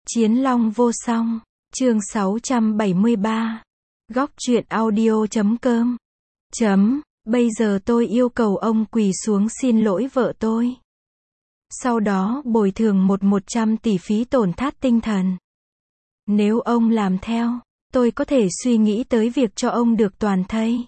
Chiến Long vô song, chương 673. Góc truyện audio.com. Bây giờ tôi yêu cầu ông quỳ xuống xin lỗi vợ tôi. Sau đó bồi thường 100 tỷ phí tổn thất tinh thần. Nếu ông làm theo, tôi có thể suy nghĩ tới việc cho ông được toàn thây.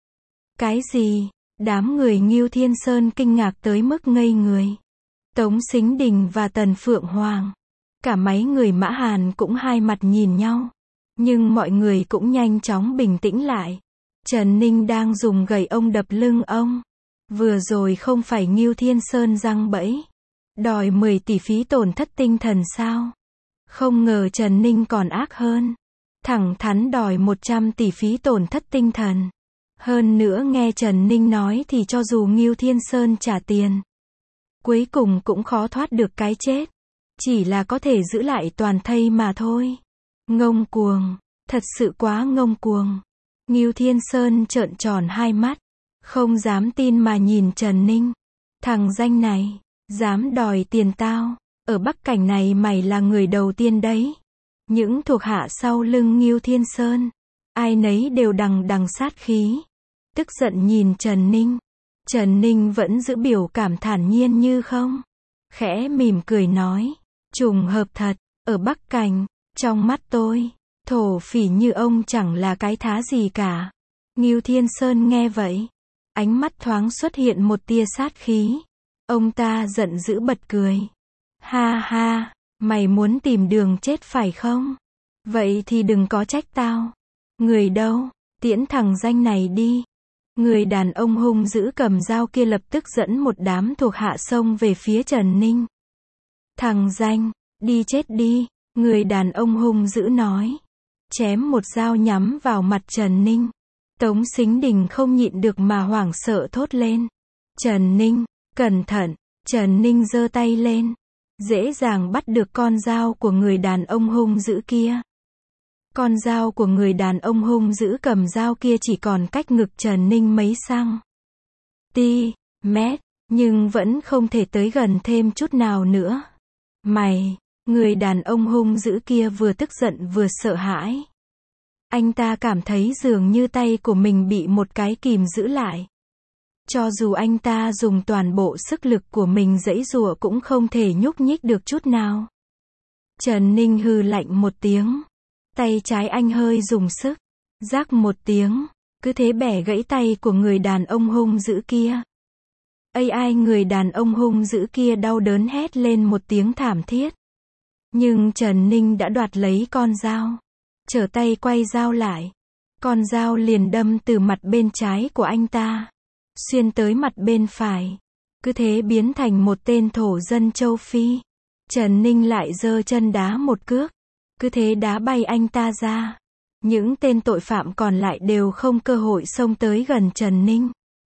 Cái gì? Đám người Ngưu Thiên Sơn kinh ngạc tới mức ngây người. Tống Sính Đình và Tần Phượng Hoàng, cả mấy người Mã Hàn cũng hai mặt nhìn nhau. Nhưng mọi người cũng nhanh chóng bình tĩnh lại. Trần Ninh đang dùng gậy ông đập lưng ông. Vừa rồi không phải Ngưu Thiên Sơn giăng bẫy, đòi 10 tỷ phí tổn thất tinh thần sao? Không ngờ Trần Ninh còn ác hơn. Thẳng thắn đòi 100 tỷ phí tổn thất tinh thần. Hơn nữa nghe Trần Ninh nói thì cho dù Ngưu Thiên Sơn trả tiền, cuối cùng cũng khó thoát được cái chết. Chỉ là có thể giữ lại toàn thây mà thôi. Ngông cuồng, thật sự quá ngông cuồng. Ngưu Thiên Sơn trợn tròn hai mắt, không dám tin mà nhìn Trần Ninh. Thằng danh này, dám đòi tiền tao, ở Bắc Cảnh này mày là người đầu tiên đấy. Những thuộc hạ sau lưng Ngưu Thiên Sơn, ai nấy đều đằng đằng sát khí. Tức giận nhìn Trần Ninh. Trần Ninh vẫn giữ biểu cảm thản nhiên như không. Khẽ mỉm cười nói, trùng hợp thật, ở Bắc Cảnh, trong mắt tôi, thổ phỉ như ông chẳng là cái thá gì cả. Ngưu Thiên Sơn nghe vậy, ánh mắt thoáng xuất hiện một tia sát khí. Ông ta giận dữ bật cười. Ha ha, mày muốn tìm đường chết phải không? Vậy thì đừng có trách tao. Người đâu, tiễn thằng danh này đi. Người đàn ông hung dữ cầm dao kia lập tức dẫn một đám thuộc hạ xông về phía Trần Ninh. Thằng danh, đi chết đi, người đàn ông hung dữ nói. Chém một dao nhắm vào mặt Trần Ninh. Tống Sính Đình không nhịn được mà hoảng sợ thốt lên. Trần Ninh, cẩn thận. Trần Ninh giơ tay lên, dễ dàng bắt được con dao của người đàn ông hung dữ kia. Con dao của người đàn ông hung dữ cầm dao kia chỉ còn cách ngực Trần Ninh mấy mét, nhưng vẫn không thể tới gần thêm chút nào nữa. Mày, người đàn ông hung dữ kia vừa tức giận vừa sợ hãi. Anh ta cảm thấy dường như tay của mình bị một cái kìm giữ lại. Cho dù anh ta dùng toàn bộ sức lực của mình giãy giụa cũng không thể nhúc nhích được chút nào. Trần Ninh hừ lạnh một tiếng. Tay trái anh hơi dùng sức. Rắc một tiếng. Cứ thế bẻ gãy tay của người đàn ông hung dữ kia. Ai người đàn ông hung dữ kia đau đớn hét lên một tiếng thảm thiết. Nhưng Trần Ninh đã đoạt lấy con dao. Trở tay quay dao lại. Con dao liền đâm từ mặt bên trái của anh ta, xuyên tới mặt bên phải. Cứ thế biến thành một tên thổ dân châu Phi. Trần Ninh lại giơ chân đá một cước. Cứ thế đá bay anh ta ra. Những tên tội phạm còn lại đều không cơ hội xông tới gần Trần Ninh.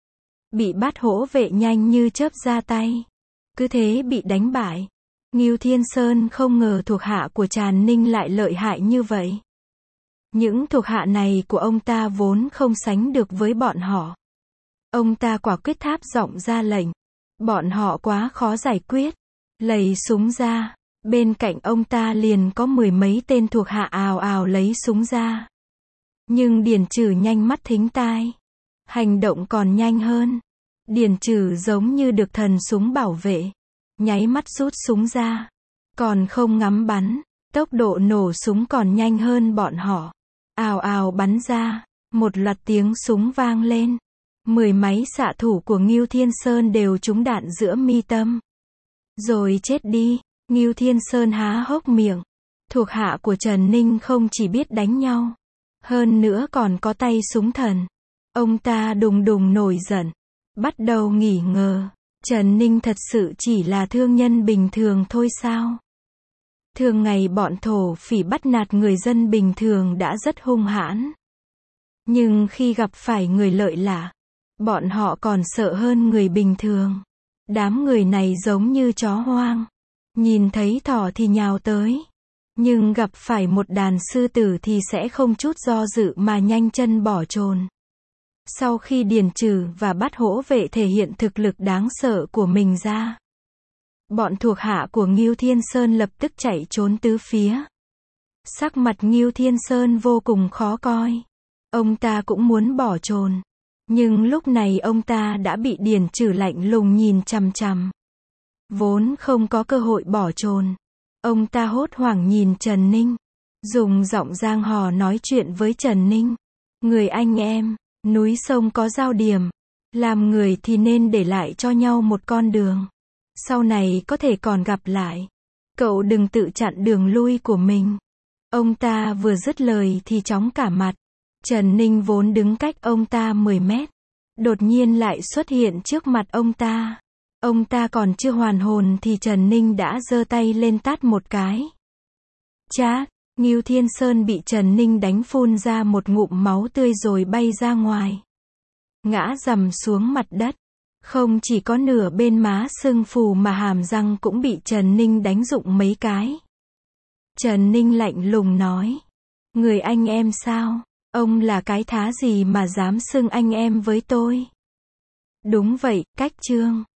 Bị bắt hổ vệ nhanh như chớp ra tay. Cứ thế bị đánh bại. Ngưu Thiên Sơn không ngờ thuộc hạ của Trần Ninh lại lợi hại như vậy. Những thuộc hạ này của ông ta vốn không sánh được với bọn họ. Ông ta quả quyết tháp giọng ra lệnh. Bọn họ quá khó giải quyết. Lấy súng ra. Bên cạnh ông ta liền có 10 mấy tên thuộc hạ ào ào lấy súng ra. Nhưng Điền Trừ nhanh mắt thính tai. Hành động còn nhanh hơn. Điền Trừ giống như được thần súng bảo vệ. Nháy mắt rút súng ra. Còn không ngắm bắn. Tốc độ nổ súng còn nhanh hơn bọn họ. Ào ào bắn ra. Một loạt tiếng súng vang lên. 10 máy xạ thủ của Ngưu Thiên Sơn đều trúng đạn giữa mi tâm. Rồi chết đi. Ngưu Thiên Sơn há hốc miệng. Thuộc hạ của Trần Ninh không chỉ biết đánh nhau, hơn nữa còn có tay súng thần. Ông ta đùng đùng nổi giận. Bắt đầu nghi ngờ. Trần Ninh thật sự chỉ là thương nhân bình thường thôi sao? Thường ngày bọn thổ phỉ bắt nạt người dân bình thường đã rất hung hãn. Nhưng khi gặp phải người lợi lạ, bọn họ còn sợ hơn người bình thường. Đám người này giống như chó hoang. Nhìn thấy thỏ thì nhào tới. Nhưng gặp phải một đàn sư tử thì sẽ không chút do dự mà nhanh chân bỏ chồn. Sau khi Điền Trừ và bắt hổ vệ thể hiện thực lực đáng sợ của mình ra, Bọn thuộc hạ của Ngưu Thiên Sơn lập tức chạy trốn tứ phía. Sắc mặt Ngưu Thiên Sơn vô cùng khó coi. Ông ta cũng muốn bỏ trốn. Nhưng lúc này ông ta đã bị Điền Trừ lạnh lùng nhìn chằm chằm. Vốn không có cơ hội bỏ trốn. Ông ta hốt hoảng nhìn Trần Ninh. Dùng giọng giang hồ nói chuyện với Trần Ninh. Người anh em, núi sông có giao điểm. Làm người thì nên để lại cho nhau một con đường. Sau này có thể còn gặp lại. Cậu đừng tự chặn đường lui của mình. Ông ta vừa dứt lời thì chóng cả mặt. Trần Ninh vốn đứng cách ông ta 10 mét. Đột nhiên lại xuất hiện trước mặt ông ta. Ông ta còn chưa hoàn hồn thì Trần Ninh đã giơ tay lên tát một cái. Chát, Ngưu Thiên Sơn bị Trần Ninh đánh phun ra một ngụm máu tươi rồi bay ra ngoài. Ngã rầm xuống mặt đất. Không chỉ có nửa bên má sưng phù mà hàm răng cũng bị Trần Ninh đánh rụng mấy cái. Trần Ninh lạnh lùng nói. Người anh em sao? Ông là cái thá gì mà dám xưng anh em với tôi? Đúng vậy, Cách Trương.